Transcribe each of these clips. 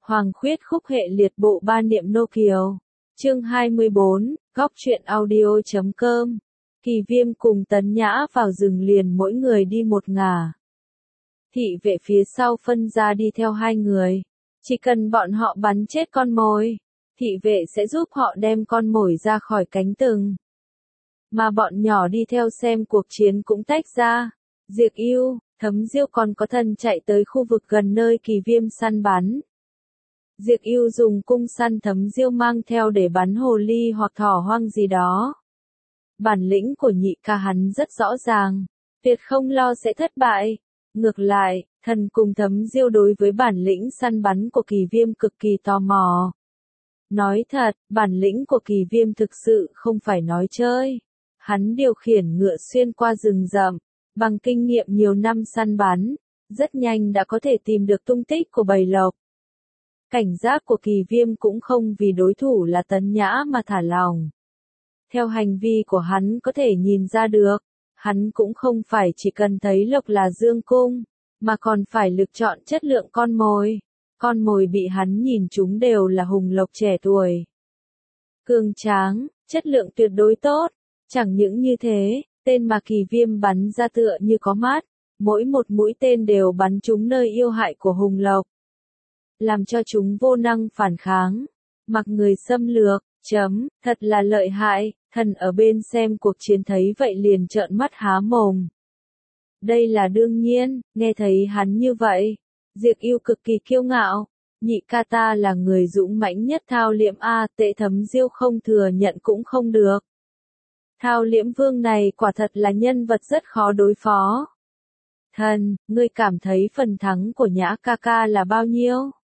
Hoàng khuyết khúc hệ liệt bộ ba niệm nô kiều. Chương 24, góc truyện audio.com. Kỳ Viêm cùng Tấn Nhã vào rừng liền mỗi người đi một ngả. Thị vệ phía sau phân ra đi theo hai người. Chỉ cần bọn họ bắn chết con mồi, thị vệ sẽ giúp họ đem con mồi ra khỏi cánh rừng. Mà bọn nhỏ đi theo xem cuộc chiến cũng tách ra. Diệp Yêu, Thấm Diêu còn có thân chạy tới khu vực gần nơi Kỳ Viêm săn bắn. Diệp Yêu dùng cung săn Thấm Diêu mang theo để bắn hồ ly hoặc thỏ hoang gì đó. Bản lĩnh của nhị ca hắn rất rõ ràng, tuyệt không lo sẽ thất bại. Ngược lại, thần cùng Thấm Diêu đối với bản lĩnh săn bắn của Kỳ Viêm cực kỳ tò mò. Nói thật, bản lĩnh của Kỳ Viêm thực sự không phải nói chơi. Hắn điều khiển ngựa xuyên qua rừng rậm, bằng kinh nghiệm nhiều năm săn bắn, rất nhanh đã có thể tìm được tung tích của bầy lộc. Cảnh giác của Kỳ Viêm cũng không vì đối thủ là Tấn Nhã mà thả lỏng. Theo hành vi của hắn có thể nhìn ra được, hắn cũng không phải chỉ cần thấy lộc là dương cung, mà còn phải lựa chọn chất lượng con mồi. Con mồi bị hắn nhìn chúng đều là hùng lộc trẻ tuổi. Cường tráng, chất lượng tuyệt đối tốt. Chẳng những như thế, tên mà Kỳ Viêm bắn ra tựa như có mắt, mỗi một mũi tên đều bắn trúng nơi yêu hại của hùng lộc, làm cho chúng vô năng phản kháng, mặc người xâm lược. Thật là lợi hại. Thần ở bên xem cuộc chiến thấy vậy liền trợn mắt há mồm. Đây là đương nhiên, nghe thấy hắn như vậy, Diệp Yêu cực kỳ kiêu ngạo. Nhị ca ta là người dũng mãnh nhất Thao Liễm a, Tệ Thấm Diêu không thừa nhận cũng không được. Thao Liễm Vương này quả thật là nhân vật rất khó đối phó. Thần, ngươi cảm thấy phần thắng của Nhã ca ca là bao nhiêu?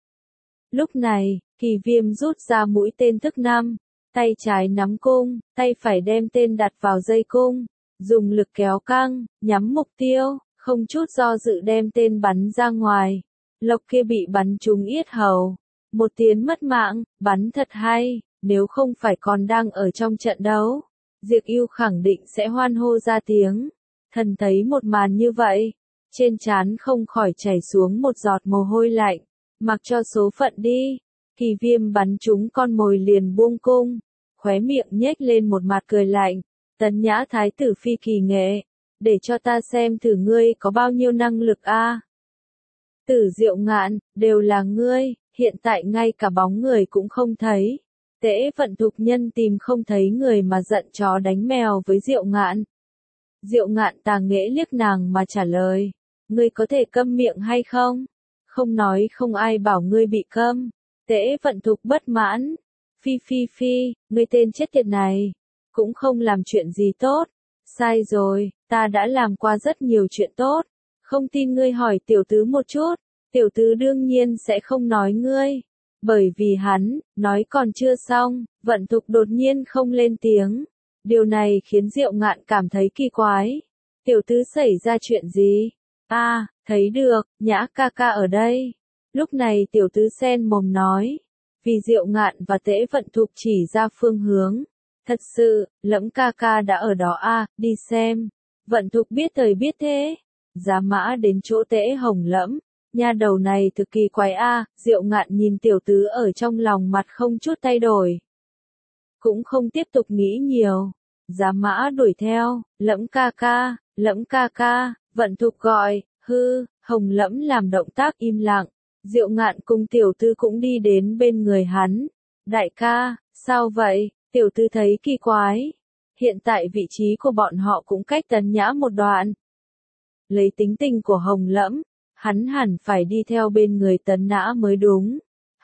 Lúc này, Kỳ Viêm rút ra mũi tên thức 5, tay trái nắm cung, tay phải đem tên đặt vào dây cung, dùng lực kéo căng, nhắm mục tiêu, không chút do dự đem tên bắn ra ngoài. Lộc kia bị bắn trúng yết hầu, một tiếng mất mạng. Bắn thật hay, nếu không phải còn đang ở trong trận đấu, Diệp Yêu khẳng định sẽ hoan hô ra tiếng. Thần thấy một màn như vậy, trên trán không khỏi chảy xuống một giọt mồ hôi lạnh. Mặc cho số phận đi. Kỳ Viêm bắn trúng con mồi liền buông cung, khóe miệng nhếch lên một mặt cười lạnh. Tấn Nhã thái tử phi kỳ nghệ, để cho ta xem thử ngươi có bao nhiêu năng lực a. Tử Diệu Ngạn, đều là ngươi, hiện tại ngay cả bóng người cũng không thấy. Tễ Vận Thục nhân tìm không thấy người mà giận chó đánh mèo với Diệu Ngạn. Diệu Ngạn tà nghệ liếc nàng mà trả lời, ngươi có thể câm miệng hay không? Không nói không ai bảo ngươi bị câm. Tễ Vận Thục bất mãn. Phi, ngươi tên chết tiệt này, cũng không làm chuyện gì tốt. Sai rồi, ta đã làm qua rất nhiều chuyện tốt. Không tin ngươi hỏi tiểu tứ một chút, tiểu tứ đương nhiên sẽ không nói ngươi. Bởi vì hắn, nói còn chưa xong, Vận Thục đột nhiên không lên tiếng. Điều này khiến Diệu Ngạn cảm thấy kỳ quái. Tiểu tứ xảy ra chuyện gì? Thấy được, Nhã ca ca ở đây. Lúc này tiểu tứ sen mồm nói. Vì Diệu Ngạn và Tễ Vận Thục chỉ ra phương hướng. Thật sự, Lẫm ca ca đã ở đó đi xem. Vận Thục biết thời biết thế. Giá mã đến chỗ Tễ Hồng Lẫm. Nha đầu này thực kỳ quái Diệu Ngạn nhìn tiểu tứ ở trong lòng mặt không chút thay đổi. Cũng không tiếp tục nghĩ nhiều. Giá mã đuổi theo, Lẫm ca ca, Vận Thục gọi, Hồng Lẫm làm động tác im lặng. Diệu Ngạn cùng tiểu tư cũng đi đến bên người hắn. Đại ca, sao vậy? Tiểu tư thấy kỳ quái. Hiện tại vị trí của bọn họ cũng cách Tấn Nhã một đoạn. Lấy tính tình của Hồng Lẫm, hắn hẳn phải đi theo bên người Tấn Nhã mới đúng.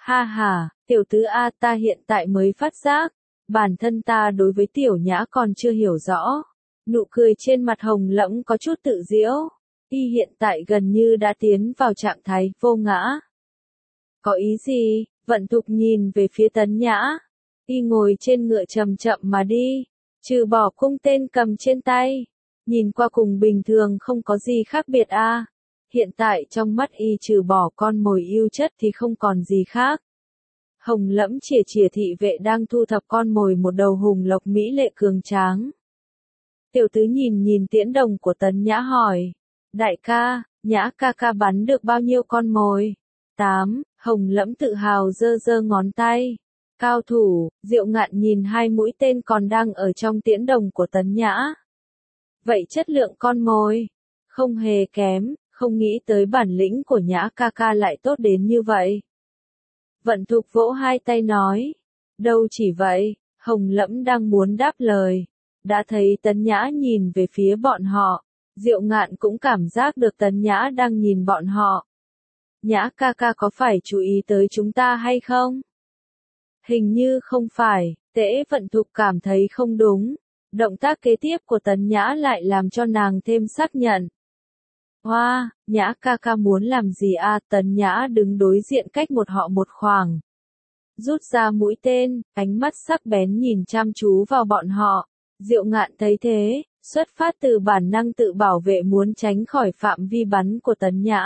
Tiểu tứ ta hiện tại mới phát giác. Bản thân ta đối với tiểu Nhã còn chưa hiểu rõ. Nụ cười trên mặt Hồng Lẫm có chút tự giễu. Y hiện tại gần như đã tiến vào trạng thái vô ngã. Có ý gì? Vận Thục nhìn về phía Tấn Nhã. Y ngồi trên ngựa chậm chậm mà đi, trừ bỏ cung tên cầm trên tay, nhìn qua cùng bình thường không có gì khác biệt Hiện tại trong mắt y trừ bỏ con mồi yêu chất thì không còn gì khác. Hồng Lẫm chìa thị vệ đang thu thập con mồi một đầu hùng lộc mỹ lệ cường tráng. Tiểu tứ nhìn tiễn đồng của Tấn Nhã hỏi. Đại ca, Nhã ca ca bắn được bao nhiêu con mồi? 8, Hồng Lẫm tự hào giơ giơ ngón tay. Cao thủ, Diệu Ngạn nhìn hai mũi tên còn đang ở trong tiễn đồng của Tấn Nhã. Vậy chất lượng con mồi, không hề kém, không nghĩ tới bản lĩnh của Nhã ca ca lại tốt đến như vậy. Vận Thục vỗ hai tay nói, đâu chỉ vậy, Hồng Lẫm đang muốn đáp lời. Đã thấy Tấn Nhã nhìn về phía bọn họ, Diệu Ngạn cũng cảm giác được Tấn Nhã đang nhìn bọn họ. Nhã ca ca có phải chú ý tới chúng ta hay không? Hình như không phải, Tễ Vận Thục cảm thấy không đúng. Động tác kế tiếp của Tấn Nhã lại làm cho nàng thêm xác nhận. Hoa, Nhã ca ca muốn làm gì à? Tấn Nhã đứng đối diện cách một họ một khoảng. Rút ra mũi tên, ánh mắt sắc bén nhìn chăm chú vào bọn họ. Diệu Ngạn thấy thế, xuất phát từ bản năng tự bảo vệ muốn tránh khỏi phạm vi bắn của Tấn Nhã.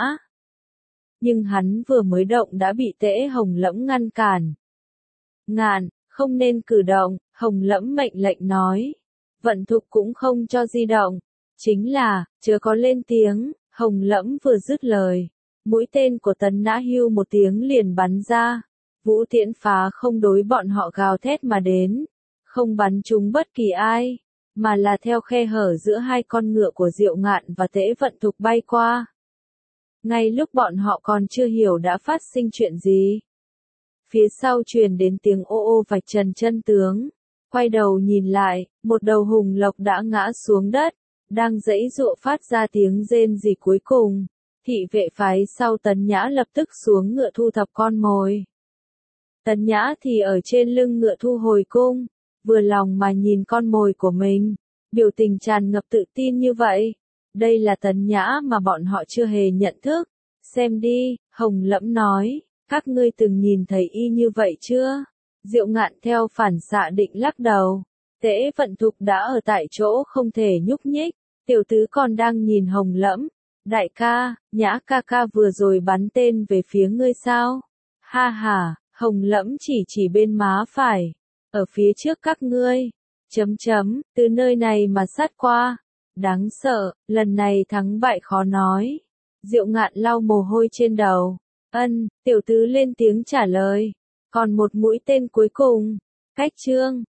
Nhưng hắn vừa mới động đã bị Tễ Hồng Lẫm ngăn cản. Ngạn, không nên cử động, Hồng Lẫm mệnh lệnh nói. Vận Thục cũng không cho di động. Chính là, chưa có lên tiếng, Hồng Lẫm vừa dứt lời. Mũi tên của Tấn Nhã hưu một tiếng liền bắn ra. Vũ tiễn phá không đối bọn họ gào thét mà đến. Không bắn trúng bất kỳ ai, mà là theo khe hở giữa hai con ngựa của Diệu Ngạn và Tễ Vận Thục bay qua. Ngay lúc bọn họ còn chưa hiểu đã phát sinh chuyện gì. Phía sau truyền đến tiếng ô ô vạch trần chân tướng. Quay đầu nhìn lại, một đầu hùng lộc đã ngã xuống đất, đang giãy giụa phát ra tiếng rên rỉ cuối cùng. Thị vệ phái sau Tấn Nhã lập tức xuống ngựa thu thập con mồi. Tấn Nhã thì ở trên lưng ngựa thu hồi cung, vừa lòng mà nhìn con mồi của mình, biểu tình tràn ngập tự tin như vậy. Đây là Tấn Nhã mà bọn họ chưa hề nhận thức. Xem đi, Hồng Lẫm nói, các ngươi từng nhìn thấy y như vậy chưa? Diệu Ngạn theo phản xạ định lắc đầu. Tễ Vận Thục đã ở tại chỗ không thể nhúc nhích, tiểu tứ còn đang nhìn Hồng Lẫm. Đại ca, Nhã ca ca vừa rồi bắn tên về phía ngươi sao? Ha ha, Hồng Lẫm chỉ bên má phải. Ở phía trước các ngươi. Từ nơi này mà sát qua. Đáng sợ, lần này thắng bại khó nói. Diệu Ngạn lau mồ hôi trên đầu. Tiểu tứ lên tiếng trả lời. Còn một mũi tên cuối cùng. Cách chương.